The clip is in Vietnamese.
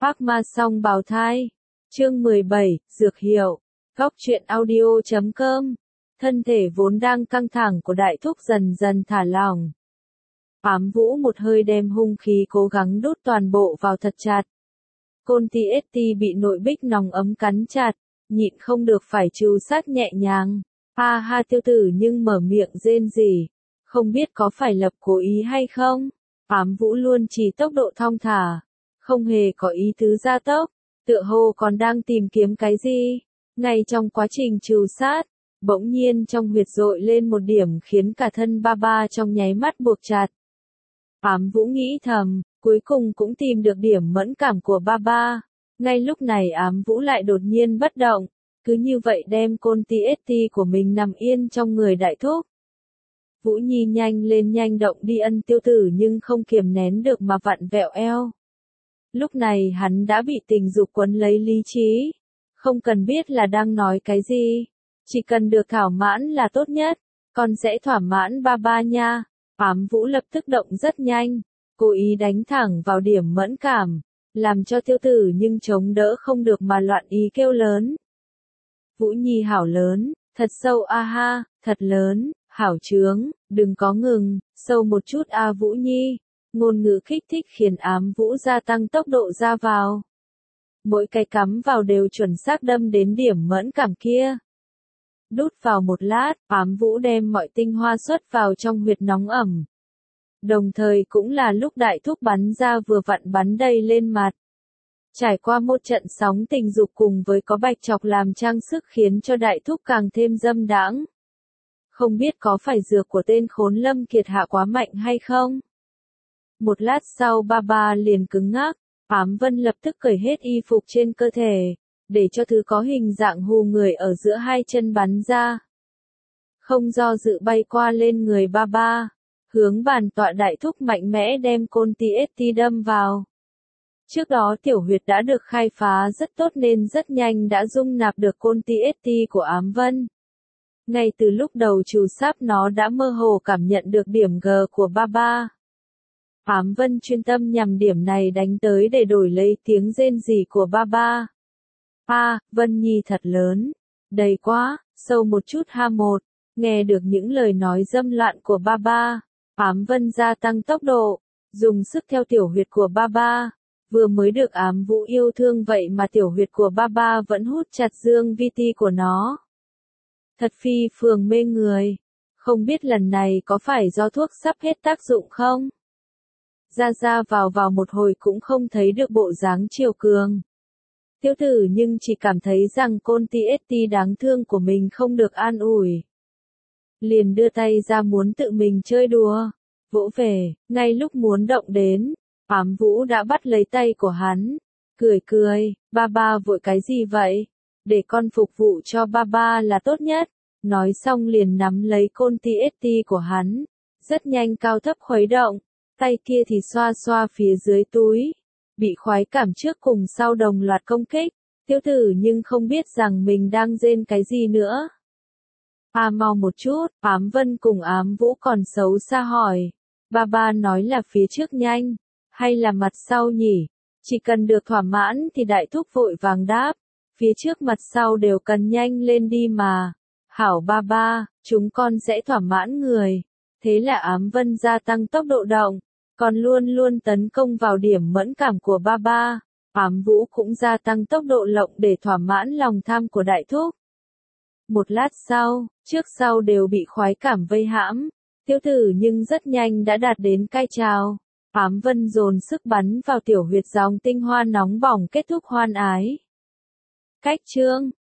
Phác ma song bào thai. Chương 17, Dược hiệu. Góc truyện audio.com. Thân thể vốn đang căng thẳng của đại thúc dần dần thả lỏng. Ám Vũ một hơi đem hung khí cố gắng đút toàn bộ vào thật chặt. Côn TST bị nội bích nòng ấm cắn chặt, nhịn không được phải trù sát nhẹ nhàng. Ha ha, Tiêu Tử nhưng mở miệng rên rỉ, không biết có phải Lập cố ý hay không. Ám Vũ luôn chỉ tốc độ thong thả, không hề có ý tứ gia tốc, tựa hồ còn đang tìm kiếm cái gì. Ngay trong quá trình trù sát, bỗng nhiên trong huyệt dội lên một điểm khiến cả thân ba trong nháy mắt buộc chặt. Ám Vũ nghĩ thầm, cuối cùng cũng tìm được điểm mẫn cảm của ba. Ngay lúc này Ám Vũ lại đột nhiên bất động, cứ như vậy đem côn TST của mình nằm yên trong người đại thúc. Vũ Nhi nhanh lên nhanh động đi ân Tiêu Tử nhưng không kiềm nén được mà vặn vẹo eo. Lúc này hắn đã bị tình dục quấn lấy lý trí, không cần biết là đang nói cái gì, chỉ cần được thỏa mãn là tốt nhất, con sẽ thỏa mãn ba nha. Ám Vũ lập tức động rất nhanh, cố ý đánh thẳng vào điểm mẫn cảm, làm cho Tiêu Tử nhưng chống đỡ không được mà loạn ý kêu lớn. Vũ Nhi hảo lớn, thật sâu a ha, thật lớn, hảo trướng, đừng có ngừng, sâu một chút a Vũ Nhi. Ngôn ngữ kích thích khiến Ám Vũ gia tăng tốc độ ra vào. Mỗi cái cắm vào đều chuẩn xác đâm đến điểm mẫn cảm kia. Đút vào một lát, Ám Vũ đem mọi tinh hoa xuất vào trong huyệt nóng ẩm. Đồng thời cũng là lúc đại thúc bắn ra vừa vặn bắn đầy lên mặt. Trải qua một trận sóng tình dục cùng với có bạch chọc làm trang sức khiến cho đại thúc càng thêm dâm đãng. Không biết có phải dược của tên khốn Lâm Kiệt hạ quá mạnh hay không? Một lát sau ba liền cứng ngắc, Ám Vân lập tức cởi hết y phục trên cơ thể, để cho thứ có hình dạng hù người ở giữa hai chân bắn ra. Không do dự bay qua lên người ba, hướng bàn tọa đại thúc mạnh mẽ đem côn TST đâm vào. Trước đó tiểu huyệt đã được khai phá rất tốt nên rất nhanh đã dung nạp được côn TST của Ám Vân. Ngay từ lúc đầu trù sáp nó đã mơ hồ cảm nhận được điểm G của ba. Ám Vân chuyên tâm nhằm điểm này đánh tới để đổi lấy tiếng rên rỉ của ba. Vân Nhi thật lớn, đầy quá, sâu một chút ha một. Nghe được những lời nói dâm loạn của ba, Ám Vân gia tăng tốc độ, dùng sức theo tiểu huyệt của ba. Vừa mới được Ám Vũ yêu thương vậy mà tiểu huyệt của ba vẫn hút chặt dương vi ti của nó. Thật phi phường mê người, không biết lần này có phải do thuốc sắp hết tác dụng không? Ra vào một hồi cũng không thấy được bộ dáng chiều cường. Tiêu Tử nhưng chỉ cảm thấy rằng côn TST đáng thương của mình không được an ủi. Liền đưa tay ra muốn tự mình chơi đùa, vỗ về, ngay lúc muốn động đến, Ám Vũ đã bắt lấy tay của hắn, cười, ba vội cái gì vậy? Để con phục vụ cho ba là tốt nhất. Nói xong liền nắm lấy côn TST của hắn, rất nhanh cao thấp khuấy động, tay kia thì xoa phía dưới túi. Bị khoái cảm trước cùng sau đồng loạt công kích, Tiêu Tử nhưng không biết rằng mình đang rên cái gì nữa. Mau một chút, Ám Vân cùng Ám Vũ còn xấu xa hỏi. Ba nói là phía trước nhanh, hay là mặt sau nhỉ? Chỉ cần được thỏa mãn thì đại thúc vội vàng đáp, phía trước mặt sau đều cần nhanh lên đi mà. Hảo ba, chúng con sẽ thỏa mãn người. Thế là Ám Vân gia tăng tốc độ động, còn luôn tấn công vào điểm mẫn cảm của ba. Ám Vũ cũng gia tăng tốc độ lộng để thỏa mãn lòng tham của đại thúc. Một lát sau, trước sau đều bị khoái cảm vây hãm, Tiêu Tử nhưng rất nhanh đã đạt đến cai trào. Ám Vân dồn sức bắn vào tiểu huyệt dòng tinh hoa nóng bỏng kết thúc hoan ái. Cách chương